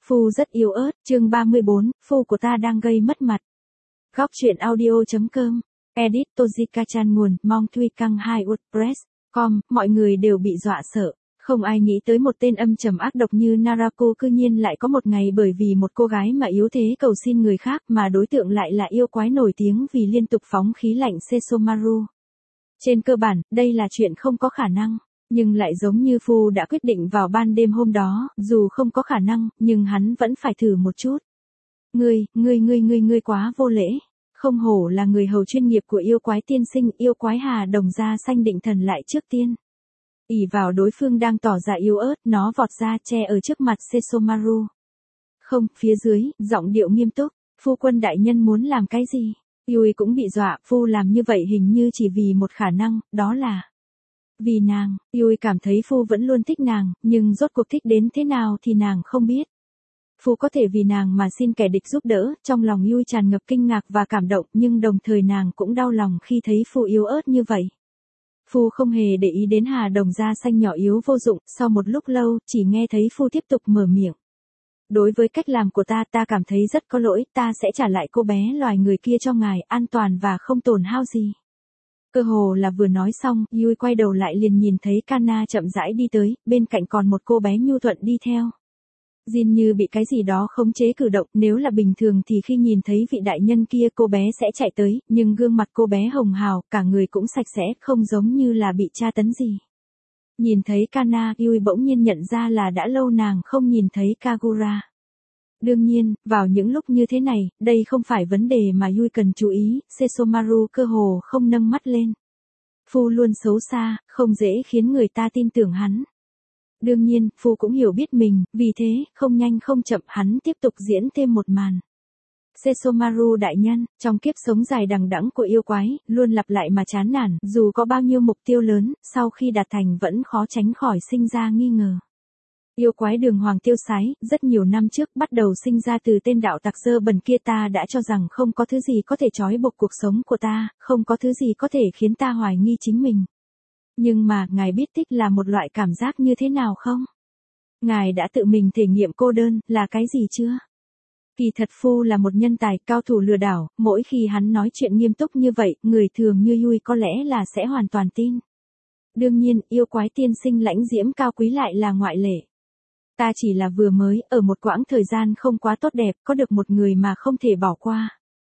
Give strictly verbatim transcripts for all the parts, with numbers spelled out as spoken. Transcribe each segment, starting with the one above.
Phu rất yếu ớt, chương ba mươi bốn, phu của ta đang gây mất mặt. Góc truyện audio.com, edit Tojika-chan nguồn, Mong Thuy Căng hai WordPress, com, mọi người đều bị dọa sợ. Không ai nghĩ tới một tên âm trầm ác độc như Narako cư nhiên lại có một ngày bởi vì một cô gái mà yếu thế cầu xin người khác mà đối tượng lại là yêu quái nổi tiếng vì liên tục phóng khí lạnh Sesomaru. Trên cơ bản, đây là chuyện không có khả năng. Nhưng lại giống như Phu đã quyết định vào ban đêm hôm đó, dù không có khả năng, nhưng hắn vẫn phải thử một chút. Ngươi, ngươi ngươi ngươi ngươi quá vô lễ. Không hổ là người hầu chuyên nghiệp của yêu quái tiên sinh, yêu quái Hà Đồng da xanh định thần lại trước tiên. ỷ vào đối phương đang tỏ ra yếu ớt, nó vọt ra che ở trước mặt Sesomaru. Không, phía dưới, giọng điệu nghiêm túc, phu quân đại nhân muốn làm cái gì? Yui cũng bị dọa, Phu làm như vậy hình như chỉ vì một khả năng, đó là vì nàng. Yui cảm thấy Phu vẫn luôn thích nàng, nhưng rốt cuộc thích đến thế nào thì nàng không biết. Phu có thể vì nàng mà xin kẻ địch giúp đỡ, trong lòng Yui tràn ngập kinh ngạc và cảm động, nhưng đồng thời nàng cũng đau lòng khi thấy Phu yếu ớt như vậy. Phu không hề để ý đến Hà Đồng da xanh nhỏ yếu vô dụng, sau một lúc lâu, chỉ nghe thấy Phu tiếp tục mở miệng. Đối với cách làm của ta, ta cảm thấy rất có lỗi, ta sẽ trả lại cô bé loài người kia cho ngài, an toàn và không tổn hao gì. Cơ hồ là vừa nói xong, Yui quay đầu lại liền nhìn thấy Kana chậm rãi đi tới, bên cạnh còn một cô bé nhu thuận đi theo. Jin như bị cái gì đó khống chế cử động, nếu là bình thường thì khi nhìn thấy vị đại nhân kia cô bé sẽ chạy tới, nhưng gương mặt cô bé hồng hào, cả người cũng sạch sẽ, không giống như là bị tra tấn gì. Nhìn thấy Kana, Yui bỗng nhiên nhận ra là đã lâu nàng không nhìn thấy Kagura. Đương nhiên, vào những lúc như thế này, đây không phải vấn đề mà Yui cần chú ý, Sesomaru cơ hồ không nâng mắt lên. Phu luôn xấu xa, không dễ khiến người ta tin tưởng hắn. Đương nhiên, Phu cũng hiểu biết mình, vì thế, không nhanh không chậm hắn tiếp tục diễn thêm một màn. Sesomaru đại nhân, trong kiếp sống dài đằng đẵng của yêu quái, luôn lặp lại mà chán nản, dù có bao nhiêu mục tiêu lớn, sau khi đạt thành vẫn khó tránh khỏi sinh ra nghi ngờ. Yêu quái đường hoàng tiêu sái, rất nhiều năm trước bắt đầu sinh ra từ tên đạo tặc dơ bẩn kia, ta đã cho rằng không có thứ gì có thể trói buộc cuộc sống của ta, không có thứ gì có thể khiến ta hoài nghi chính mình. Nhưng mà, ngài biết thích là một loại cảm giác như thế nào không? Ngài đã tự mình thể nghiệm cô đơn, là cái gì chưa? Kỳ thật Phu là một nhân tài, cao thủ lừa đảo, mỗi khi hắn nói chuyện nghiêm túc như vậy, người thường như Yui có lẽ là sẽ hoàn toàn tin. Đương nhiên, yêu quái tiên sinh lãnh diễm cao quý lại là ngoại lệ. Ta chỉ là vừa mới, ở một quãng thời gian không quá tốt đẹp, có được một người mà không thể bỏ qua.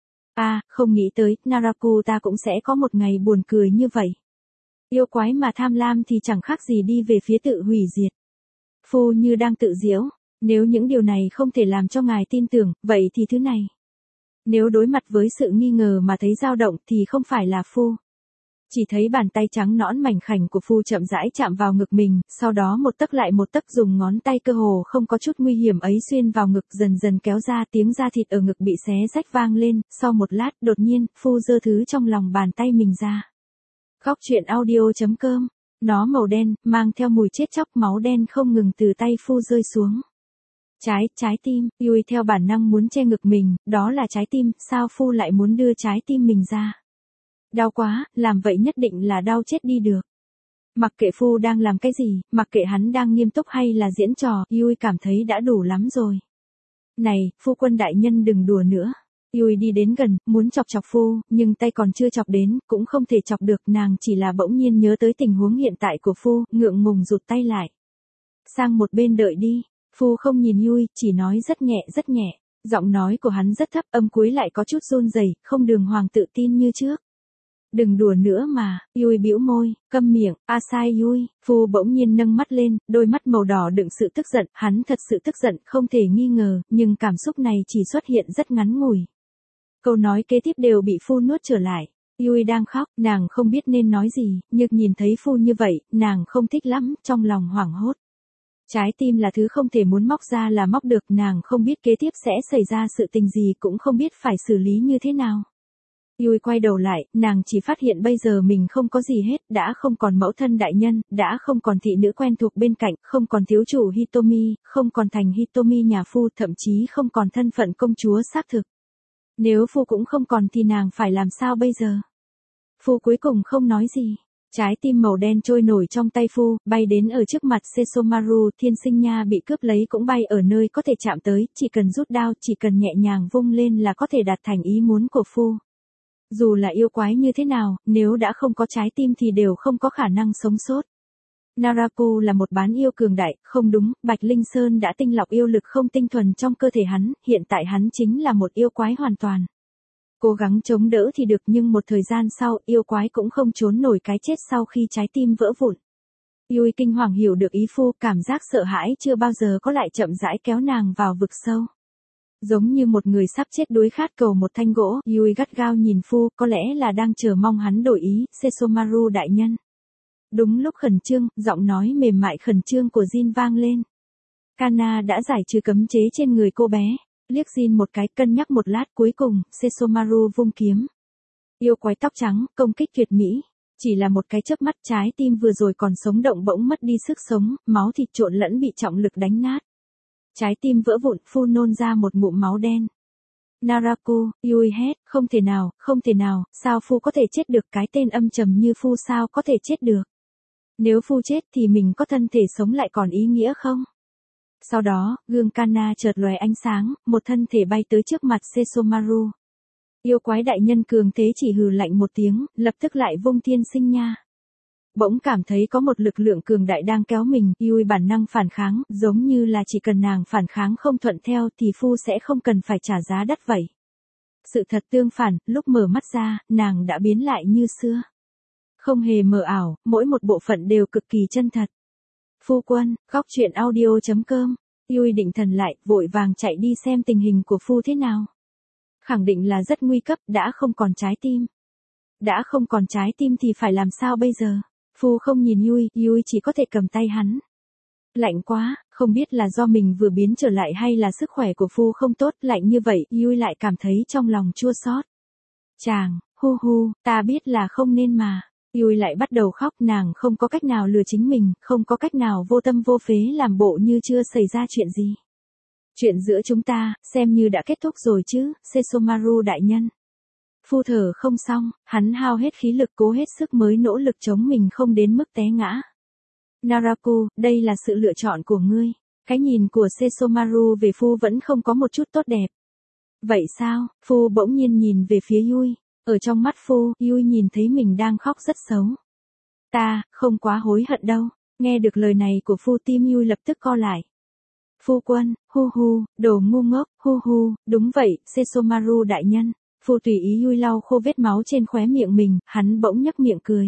À, không nghĩ tới, Naraku ta cũng sẽ có một ngày buồn cười như vậy. Yêu quái mà tham lam thì chẳng khác gì đi về phía tự hủy diệt. Phu như đang tự giễu, nếu những điều này không thể làm cho ngài tin tưởng, vậy thì thứ này. Nếu đối mặt với sự nghi ngờ mà thấy dao động thì không phải là Phu. Chỉ thấy bàn tay trắng nõn mảnh khảnh của Phu chậm rãi chạm vào ngực mình, sau đó một tấc lại một tấc dùng ngón tay cơ hồ không có chút nguy hiểm ấy xuyên vào ngực, dần dần kéo ra, tiếng da thịt ở ngực bị xé rách vang lên, sau một lát, đột nhiên, Phu giơ thứ trong lòng bàn tay mình ra. Góc truyện audio.com, nó màu đen, mang theo mùi chết chóc, máu đen không ngừng từ tay Phu rơi xuống. Trái, trái tim, Yui theo bản năng muốn che ngực mình, đó là trái tim, sao Phu lại muốn đưa trái tim mình ra? Đau quá, làm vậy nhất định là đau chết đi được. Mặc kệ Phu đang làm cái gì, mặc kệ hắn đang nghiêm túc hay là diễn trò, Yui cảm thấy đã đủ lắm rồi. Này, phu quân đại nhân đừng đùa nữa. Yui đi đến gần, muốn chọc chọc Phu, nhưng tay còn chưa chọc đến, cũng không thể chọc được, nàng chỉ là bỗng nhiên nhớ tới tình huống hiện tại của Phu, ngượng ngùng rụt tay lại. Sang một bên đợi đi. Phu không nhìn Yui, chỉ nói rất nhẹ rất nhẹ. Giọng nói của hắn rất thấp, âm cuối lại có chút run rẩy, không đường hoàng tự tin như trước. Đừng đùa nữa mà, Yui bĩu môi, câm miệng, a sai Yui, Phu bỗng nhiên nâng mắt lên, đôi mắt màu đỏ đựng sự tức giận, hắn thật sự tức giận, không thể nghi ngờ, nhưng cảm xúc này chỉ xuất hiện rất ngắn ngủi. Câu nói kế tiếp đều bị Phu nuốt trở lại. Yui đang khóc, nàng không biết nên nói gì, nhưng nhìn thấy Phu như vậy, nàng không thích lắm, trong lòng hoảng hốt. Trái tim là thứ không thể muốn móc ra là móc được, nàng không biết kế tiếp sẽ xảy ra sự tình gì, cũng không biết phải xử lý như thế nào. Yui quay đầu lại, nàng chỉ phát hiện bây giờ mình không có gì hết, đã không còn mẫu thân đại nhân, đã không còn thị nữ quen thuộc bên cạnh, không còn thiếu chủ Hitomi, không còn thành Hitomi nhà Phu, thậm chí không còn thân phận công chúa xác thực. Nếu Phu cũng không còn thì nàng phải làm sao bây giờ? Phu cuối cùng không nói gì, Trái tim màu đen trôi nổi trong tay Phu, bay đến ở trước mặt Sesomaru, thiên sinh nha bị cướp lấy cũng bay ở nơi có thể chạm tới, chỉ cần rút đao, chỉ cần nhẹ nhàng vung lên là có thể đạt thành ý muốn của Phu. Dù là yêu quái như thế nào, nếu đã không có trái tim thì đều không có khả năng sống sót. Naraku là một bán yêu cường đại, không đúng, Bạch Linh Sơn đã tinh lọc yêu lực không tinh thuần trong cơ thể hắn, hiện tại hắn chính là một yêu quái hoàn toàn. Cố gắng chống đỡ thì được nhưng một thời gian sau, yêu quái cũng không trốn nổi cái chết sau khi trái tim vỡ vụn. Yui kinh hoàng hiểu được ý Phu, cảm giác sợ hãi chưa bao giờ có lại chậm rãi kéo nàng vào vực sâu. Giống như một người sắp chết đuối khát cầu một thanh gỗ, Yui gắt gao nhìn Phu, có lẽ là đang chờ mong hắn đổi ý, Sesomaru đại nhân. Đúng lúc khẩn trương, giọng nói mềm mại khẩn trương của Jin vang lên. Kana đã giải trừ cấm chế trên người cô bé, liếc Jin một cái, cân nhắc một lát, cuối cùng, Sesomaru vung kiếm. Yêu quái tóc trắng, công kích tuyệt mỹ. Chỉ là một cái chớp mắt, trái tim vừa rồi còn sống động bỗng mất đi sức sống, máu thịt trộn lẫn bị trọng lực đánh nát. Trái tim vỡ vụn, Phu nôn ra một ngụm máu đen. Naraku, Yui hét, không thể nào, không thể nào, sao Phu có thể chết được, cái tên âm trầm như Phu sao có thể chết được. Nếu Phu chết thì mình có thân thể sống lại còn ý nghĩa không? Sau đó, gương Kana chợt lóe ánh sáng, một thân thể bay tới trước mặt Sesomaru. Yêu quái đại nhân cường thế chỉ hừ lạnh một tiếng, lập tức lại vung thiên sinh nha. Bỗng cảm thấy có một lực lượng cường đại đang kéo mình, Yui bản năng phản kháng, giống như là chỉ cần nàng phản kháng không thuận theo thì Phu sẽ không cần phải trả giá đắt vậy. Sự thật tương phản, lúc mở mắt ra, nàng đã biến lại như xưa. Không hề mờ ảo, mỗi một bộ phận đều cực kỳ chân thật. Phu quân, góc truyện audio chấm com. Yui định thần lại, vội vàng chạy đi xem tình hình của Phu thế nào. Khẳng định là rất nguy cấp, đã không còn trái tim. Đã không còn trái tim thì phải làm sao bây giờ? Phu không nhìn Yui, Yui chỉ có thể cầm tay hắn. Lạnh quá, không biết là do mình vừa biến trở lại hay là sức khỏe của Phu không tốt, lạnh như vậy, Yui lại cảm thấy trong lòng chua xót. Chàng, hu hu, ta biết là không nên mà. Yui lại bắt đầu khóc, nàng không có cách nào lừa chính mình, không có cách nào vô tâm vô phế làm bộ như chưa xảy ra chuyện gì. Chuyện giữa chúng ta, xem như đã kết thúc rồi chứ, Sesomaru đại nhân. Phu thở không xong, hắn hao hết khí lực cố hết sức mới nỗ lực chống mình không đến mức té ngã. Naraku, đây là sự lựa chọn của ngươi. Cái nhìn của Sesomaru về Phu vẫn không có một chút tốt đẹp. Vậy sao? Phu bỗng nhiên nhìn về phía Yui. Ở trong mắt Phu, Yui nhìn thấy mình đang khóc rất xấu. Ta, không quá hối hận đâu. Nghe được lời này của Phu, tim Yui lập tức co lại. Phu quân, hu hu, đồ ngu ngốc, hu hu, đúng vậy, Sesomaru đại nhân. Phu tùy ý Yui lau khô vết máu trên khóe miệng mình, hắn bỗng nhếch miệng cười.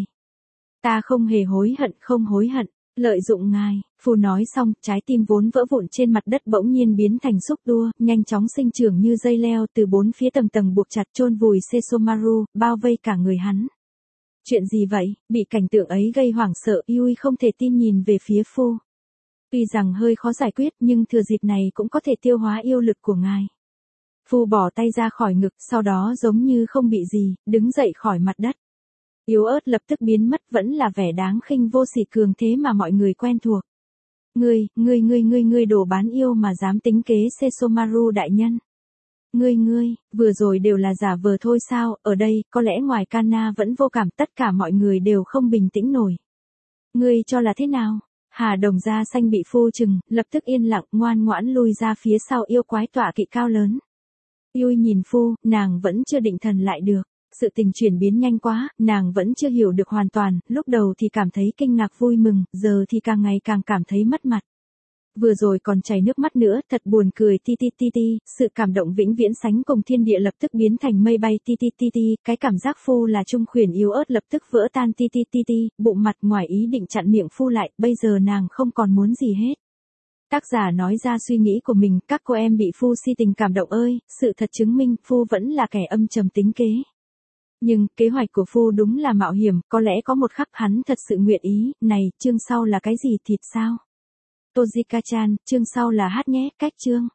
Ta không hề hối hận, không hối hận, lợi dụng ngài. Phu nói xong, trái tim vốn vỡ vụn trên mặt đất bỗng nhiên biến thành xúc tua, nhanh chóng sinh trưởng như dây leo từ bốn phía tầng tầng buộc chặt chôn vùi Sesomaru, bao vây cả người hắn. Chuyện gì vậy? Bị cảnh tượng ấy gây hoảng sợ, Yui không thể tin nhìn về phía Phu. Tuy rằng hơi khó giải quyết nhưng thừa dịp này cũng có thể tiêu hóa yêu lực của ngài. Phu bỏ tay ra khỏi ngực, sau đó giống như không bị gì, đứng dậy khỏi mặt đất. Yếu ớt lập tức biến mất, vẫn là vẻ đáng khinh vô sỉ cường thế mà mọi người quen thuộc. Ngươi, ngươi ngươi ngươi ngươi đồ bán yêu mà dám tính kế Sesomaru đại nhân. Ngươi ngươi, vừa rồi đều là giả vờ thôi sao, ở đây, có lẽ ngoài Kana vẫn vô cảm, tất cả mọi người đều không bình tĩnh nổi. Ngươi cho là thế nào? Hà Đồng da xanh bị Phu chừng, lập tức yên lặng, ngoan ngoãn lui ra phía sau yêu quái tọa kỵ cao lớn. Yui nhìn Phu, nàng vẫn chưa định thần lại được. Sự tình chuyển biến nhanh quá, nàng vẫn chưa hiểu được hoàn toàn, lúc đầu thì cảm thấy kinh ngạc vui mừng, giờ thì càng ngày càng cảm thấy mất mặt. Vừa rồi còn chảy nước mắt nữa, thật buồn cười ti ti ti ti, sự cảm động vĩnh viễn sánh cùng thiên địa lập tức biến thành mây bay ti ti ti ti, cái cảm giác Phu là trung khuyển yếu ớt lập tức vỡ tan ti ti ti ti, bụng mặt ngoài ý định chặn miệng Phu lại, bây giờ nàng không còn muốn gì hết. Tác giả nói ra suy nghĩ của mình, các cô em bị Phu si tình cảm động ơi, sự thật chứng minh Phu vẫn là kẻ âm trầm tính kế. Nhưng, kế hoạch của Phu đúng là mạo hiểm, có lẽ có một khắc hắn thật sự nguyện ý, này, chương sau là cái gì thịt sao? Tojika-chan, chương sau là hát nhé, cách chương.